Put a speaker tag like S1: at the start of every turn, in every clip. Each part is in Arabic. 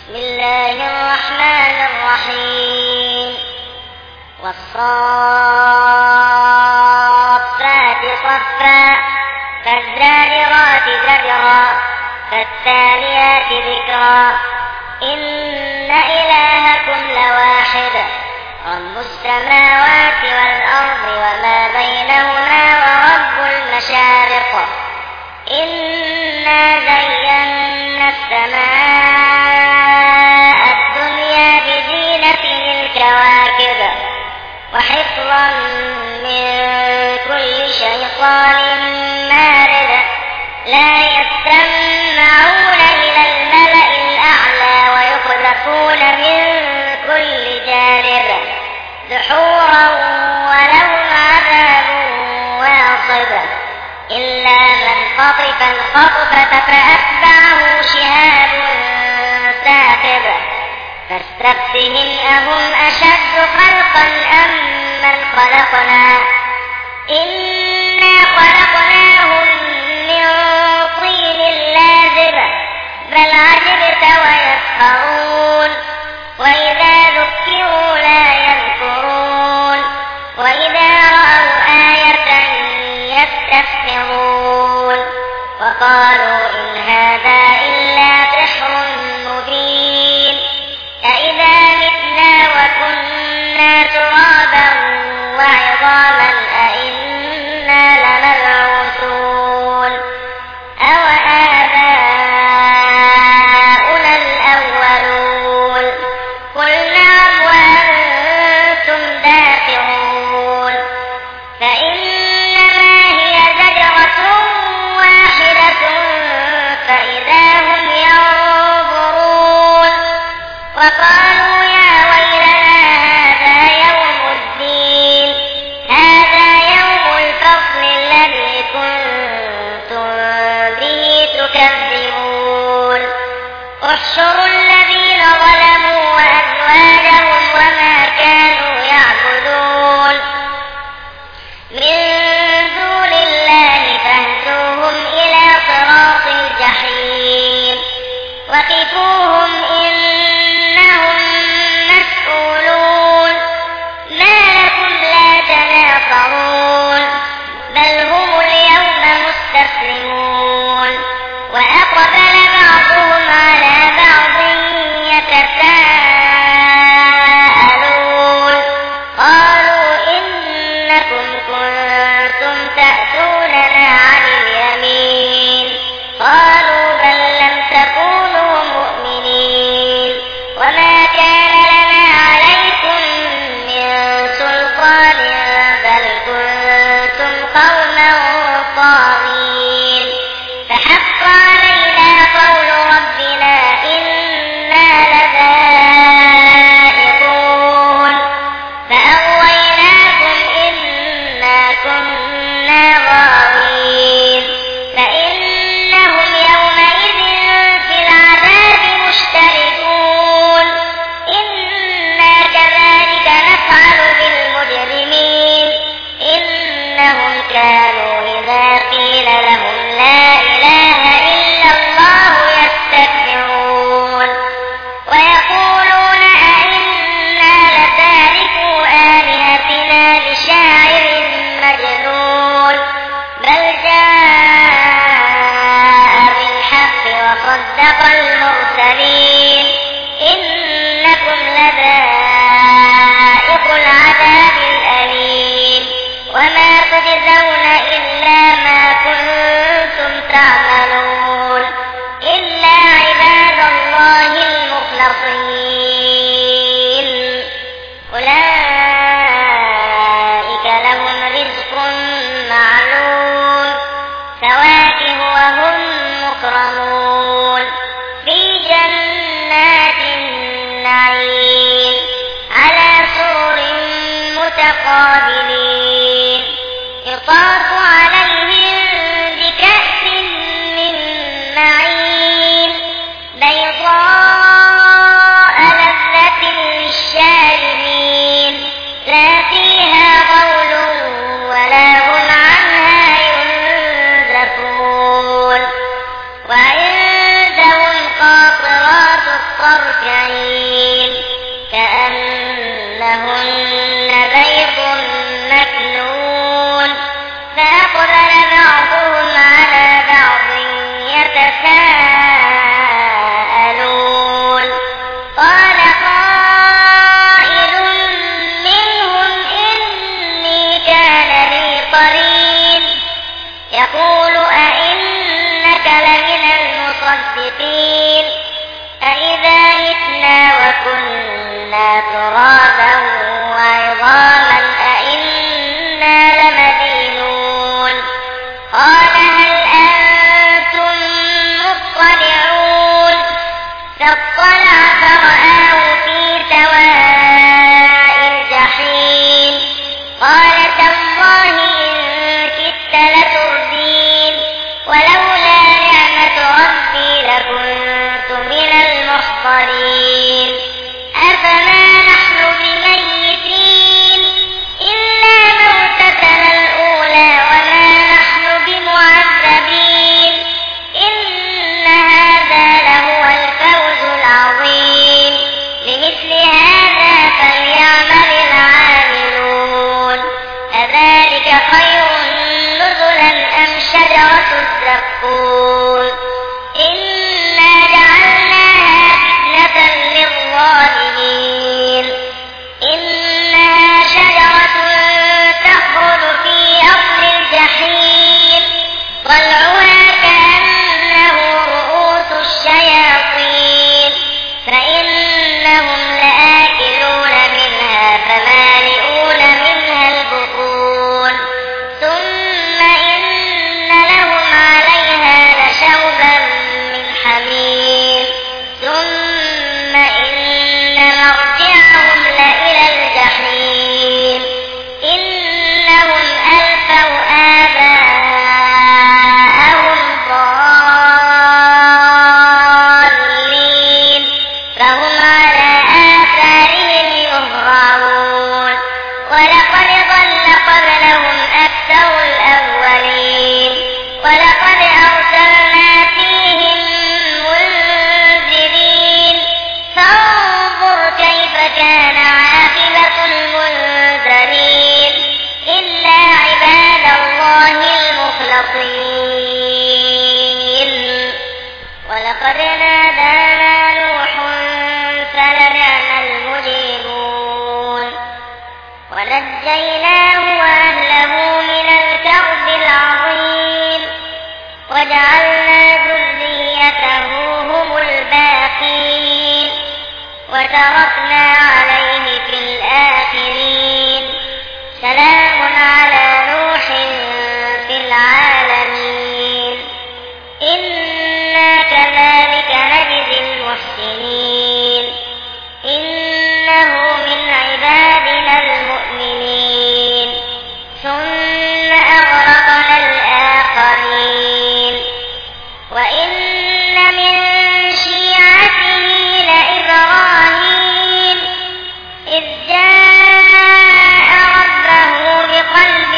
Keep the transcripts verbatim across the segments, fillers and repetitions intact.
S1: بسم الله الرحمن الرحيم والصافات صفا فالزاجرات زجرا فالتاليات ذكرا إن إلهكم لواحد رب السماوات والأرض وما بينهما ورب المشارق إنا زينا السماء الدنيا بزينة الكواكب وحفظا من كل شيطان مارد لا يستمعون إلى الملأ الأعلى ويقذفون من كل جانب دحورا ولهم عذاب واصب إلا من خطف الخطفة فأتبعه شهاب ثاقب فاستفتهم أهم أشد خلقا أم من خلقنا إنا خلقناهم من طين لازب بل عجبت ويسخرون وإذا ذكروا لا يذكرون وإذا رأوا آية يستسخرون وقالوا إن هذا إلا سحر مبين أإذا متنا وكنا ترابا وعظاما أإنا لمبعوثون أوآباؤنا الأولون قل نعم وأنتم داخرون فإنما هي زجرة واحدة فإذا هم ينظرون وقالوا يا ويلنا هذا يوم الدين هذا يوم الفصل الذي كنتم به تكذبون احشروا الذين ظلموا وأزواجهم وما كانوا يعبدون من دون الله فاهدوهم إلى صراط الجحيم وقفوهم إنهم مسؤولون ما لكم لا تناصرون بل هم اليوم مستسلمون وأقبل بعضهم على بعض يتساءلون قالوا إنكم كنتم تأتوننا عن اليمين قالوا بل لم تكونوا مؤمنين وما كان لنا عليكم من سلطان بل كنتم قوما طاغين فحق علينا قول ربنا إنا لذائقون فأغويناكم إنا كنا غاوين فإنهم يومئذ في العذاب مشتركون إنا كذلك نفعل بالمجرمين إنهم كانوا إذا قيل لهم لا إله إلا الله يستكبرون ويقولون أئنا لتاركو آلهتنا لشاعر مجنون بل جاء بالحق وصدق المرسلين إنكم لذائق العذاب الأليم وما تجزون إلا ما كنتم تعملون إلا عباد الله المخلصين أولئك لهم رزق معلوم فواكه وهم مكرمون في جنات النعيم على سرر متقابلين يطاف عليهم بكأس من معين بيضاء لذة للشاربين لا فيها غول ولا هم عنها ينزفون وعندهم قاصرات الطرف مرجعين كأنهن بيض مكنون فأقبل بعضهم على بعض يتساءلون قال قائل منهم إني كان لي قرين يقول أئنك لمن المصدقين أإذا متنا وكنا ترابا وعظاما أئنا لمدينون قال هل أنتم مطلعون فاطلع فرآه في سواء الجحيم قال تالله إن كدت لتردين ولولا نعمة ربي لكنت من المحضرين أفما نحن بميتين إلا موتتنا الأولى وما نحن بمعذبين إن هذا لهو الفوز العظيم لمثل هذا فليعمل العاملون أذلك خير نزلا أم شجرة الزقوم إنا جعلناها فتنة للظالمين إنها شجرة تخرج في أصل الجحيم طلعها كأنه رؤوس الشياطين فإنهم لآكلون منها فمالئون منها البطون ثم إن لهم عليها لشوبا من حميم ثم إن مرجعهم لإلى الجحيم إنهم ألفوا آباءهم ضالين فهم على آثارهم يهرعون ولقد ضل قبلهم أكثر الأولين ولقد أرسلنا فيهم منذرين فانظر كيف كان عاقبة المنذرين إلا عباد الله المخلصين ولقد نادانا نوح فلنعم المجيبون ونجيناه وأهله من الكرب العظيم وجعلنا ذريته هم الباقين وتركنا عليه في الآخرين سلام على نوح في العالمين إنا كذلك نجزي المحسنين إنه من عبادنا المؤمنين ثم أغرقنا الآخرين وإن من شيعته لإبراهيم إذ جاء ربه بقلب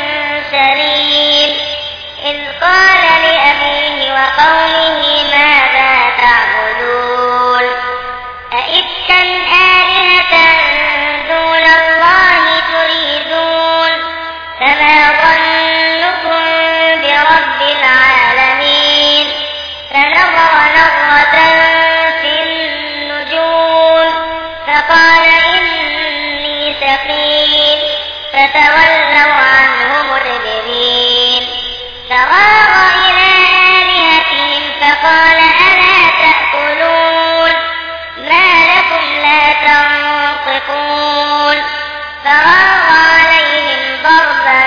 S1: سليم إذ قال لأبيه وقومه ماذا تعبدون أئفكا آلهة دون الله تريدون فما ظنكم برب العالمين فنظر نظرة في النجوم فقال إني سقيم فتولوا عنه مدبرين فراغ إلى آلهتهم فقال ألا تأكلون ما لكم لا تنطقون فراغ عليهم ضربا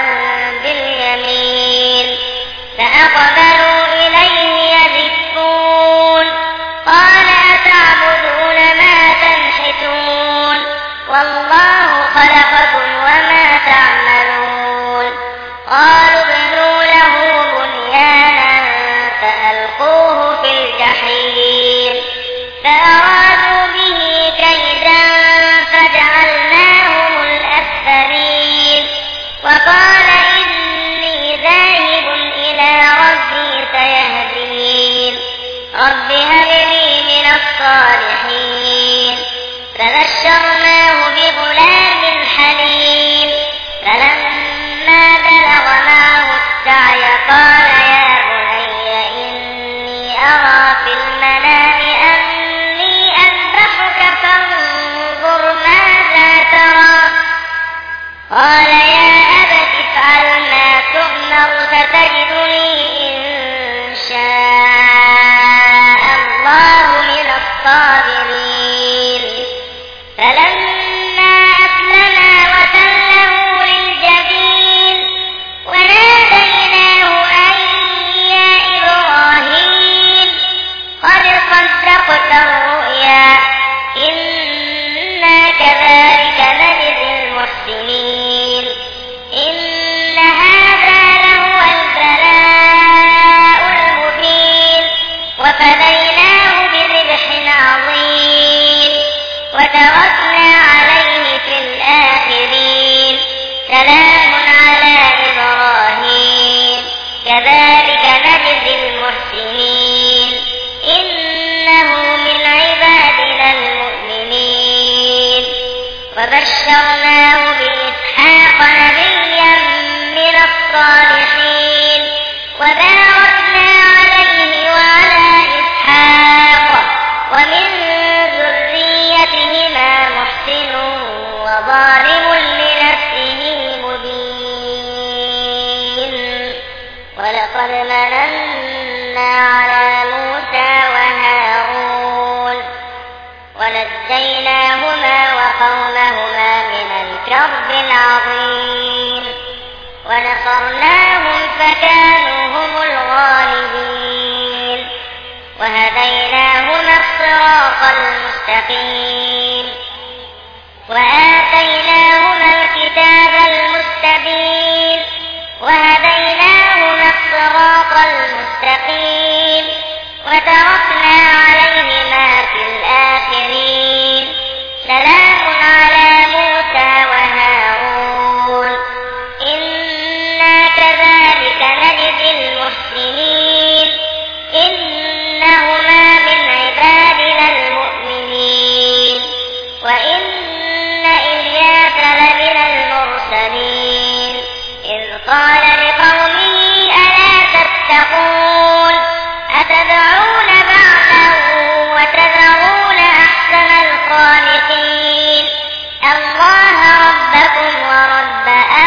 S1: باليمين فأقبلوا إليه يزفون قال أتعبدون ما تنحتون والله خلقكم وما تعملون قالوا ابنوا له بنيانا فألقوه في الجحيم فأرادوا به كيدا فجعلناهم الأسفلين وقال إني ذاهب إلى ربي سيهدين رب هب لي من الصالحين فبشرناه بغلام حليم فلما بلغ معه السعي قال يا بني إني أرى في المنام أني أذبحك فانظر ماذا ترى قال يا أبت افعل ما تؤمر ستجدني إن شاء الله من الصابرين فلما أسلما وتله للجبين وناديناه أن يا إبراهيم قد صدقت الرؤيا إنا كذلك نجزي المحسنين إن هذا لهو البلاء المبين وفديناه بذبح عظيم وتركنا عليه في الآخرين سلام على إبراهيم كذلك نجزي المحسنين إنه من عبادنا المؤمنين وبشرناه بإسحاق نبيا من الصالحين وباركنا عليه وعلى إسحاق ومن ذريتهما محسن وظالم لنفسه مبين ولقد مننا على موسى وهارون ونجيناهما وقومهما من الكرب العظيم ونصرناهم فكانوا هم الغالبين وهديناهما الصراط المستقيم وآتيناهما الكتاب المستبين وهديناهما الصراط المستقيم وتركنا عليهما في الآخرين سلام على موسى وهارون إنا كذلك نجزي المحسنين إنهما من عبادنا المؤمنين وإن إلياس لمن المرسلين إذ قال لقومه ألا تتقون أتدعون بعلا وتذرون أحسن الخالقين الله ربكم ورب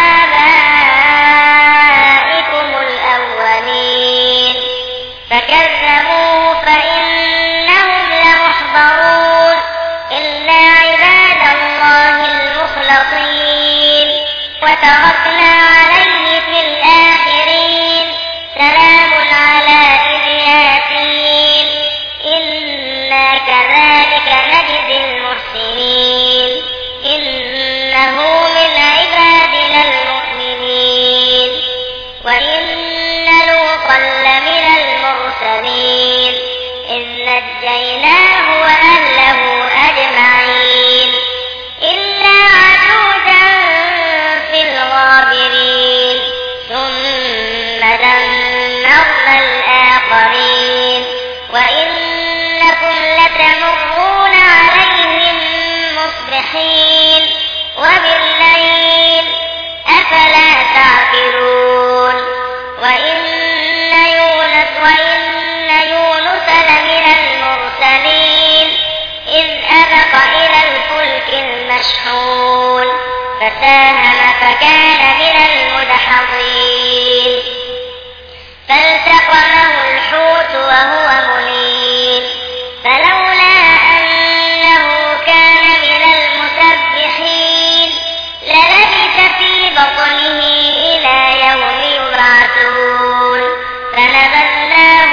S1: آبائكم الأولين فكذبوه فإنهم لمحضرون إلا عباد الله المخلصين وتركنا عليه في الآخرين سلام على إلياسين إنا كذلك نجزي المحسنين إنه من عبادنا المؤمنين وإن لوطا لمن المرسلين إذ نجيناه وأهله أجمعين إلا عجوزا في الغابرين ثم دمرنا الآخرين وإنكم لتمرون عليهم مصبحين وبالليل أفلا تعقلون وإن يونس وإن يونس لمن المرسلين إذ أبق إلى الفلك المشحون فساهم فكان من المدحضين فالتقمه الحوت وهو مليم فلولا أنه كان من المسبحين للبث في بطنه إلى يوم يبعثون فنبذناه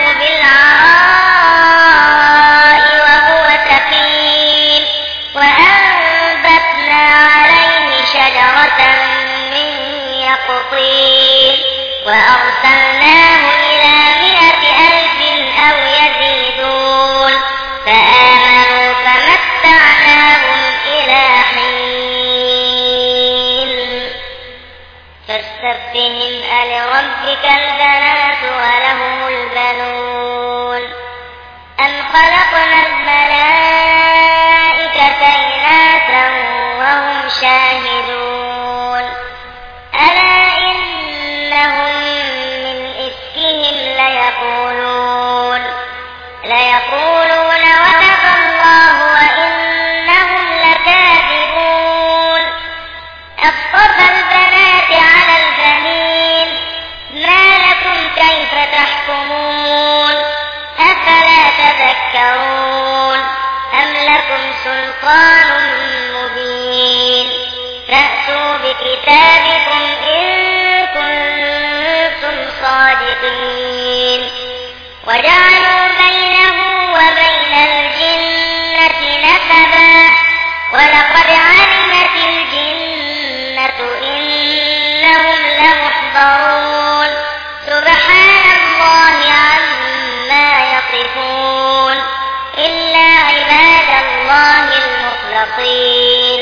S1: بالعراء وهو سقيم وأنبتنا عليه شجرة من يقطين وأرسلناه إلى مئة ألف أو يزيدون فآمنوا فمتعناهم إلى حين فاستفتهم ألربك البنات ولهم البنون أم خلقنا الملائكة إناثا سلطان مبين فأتوا بكتابكم إن كنتم صادقين وجعلوا بينه وبين الجنة نسبا ولقد علمت الجنة إنهم لمحضرون سبحان الله عما يصفون إلا عباد الله المخلصين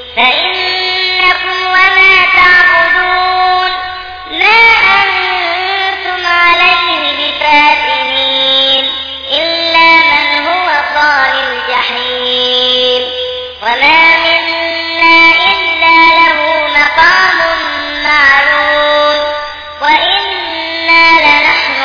S1: فإنكم وما تعبدون ما أنتم عليه بفاتنين إلا من هو صال الجحيم وما منا إلا له مقام معلوم وإنا لنحن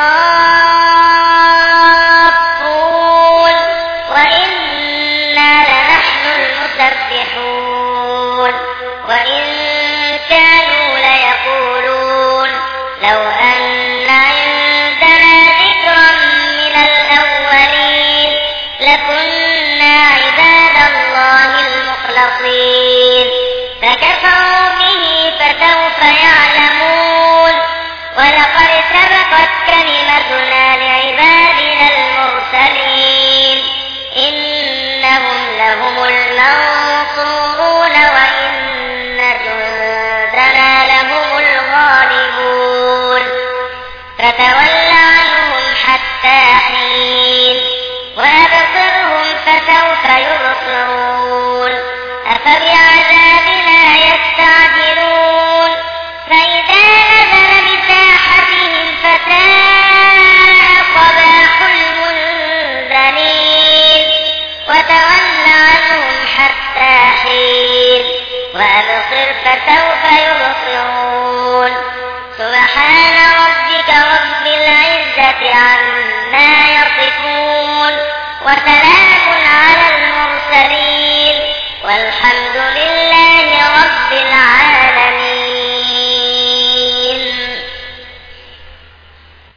S1: الصافون وإنا لنحن المسبحون وإن كانوا ليقولون لو أن عندنا ذكرا من الأولين لكنا عباد الله المخلصين فكفروا به فسوف يعلمون ولقد سبقت كلمتنا لعبادنا المرسلين إنهم لهم المنصورون وإن جندنا لهم الغالبون فتول عنهم حتى حين وأبصرهم فسوف يبصرون أفبعذابنا يستعجلون فإذا نزل بساحتهم فساء صباح المنذرين وتول عنهم حتى حين وأبصر فسوف يبصرون سبحان ربك رب العزة عما يصفون وسلام على المرسلين والحمد لله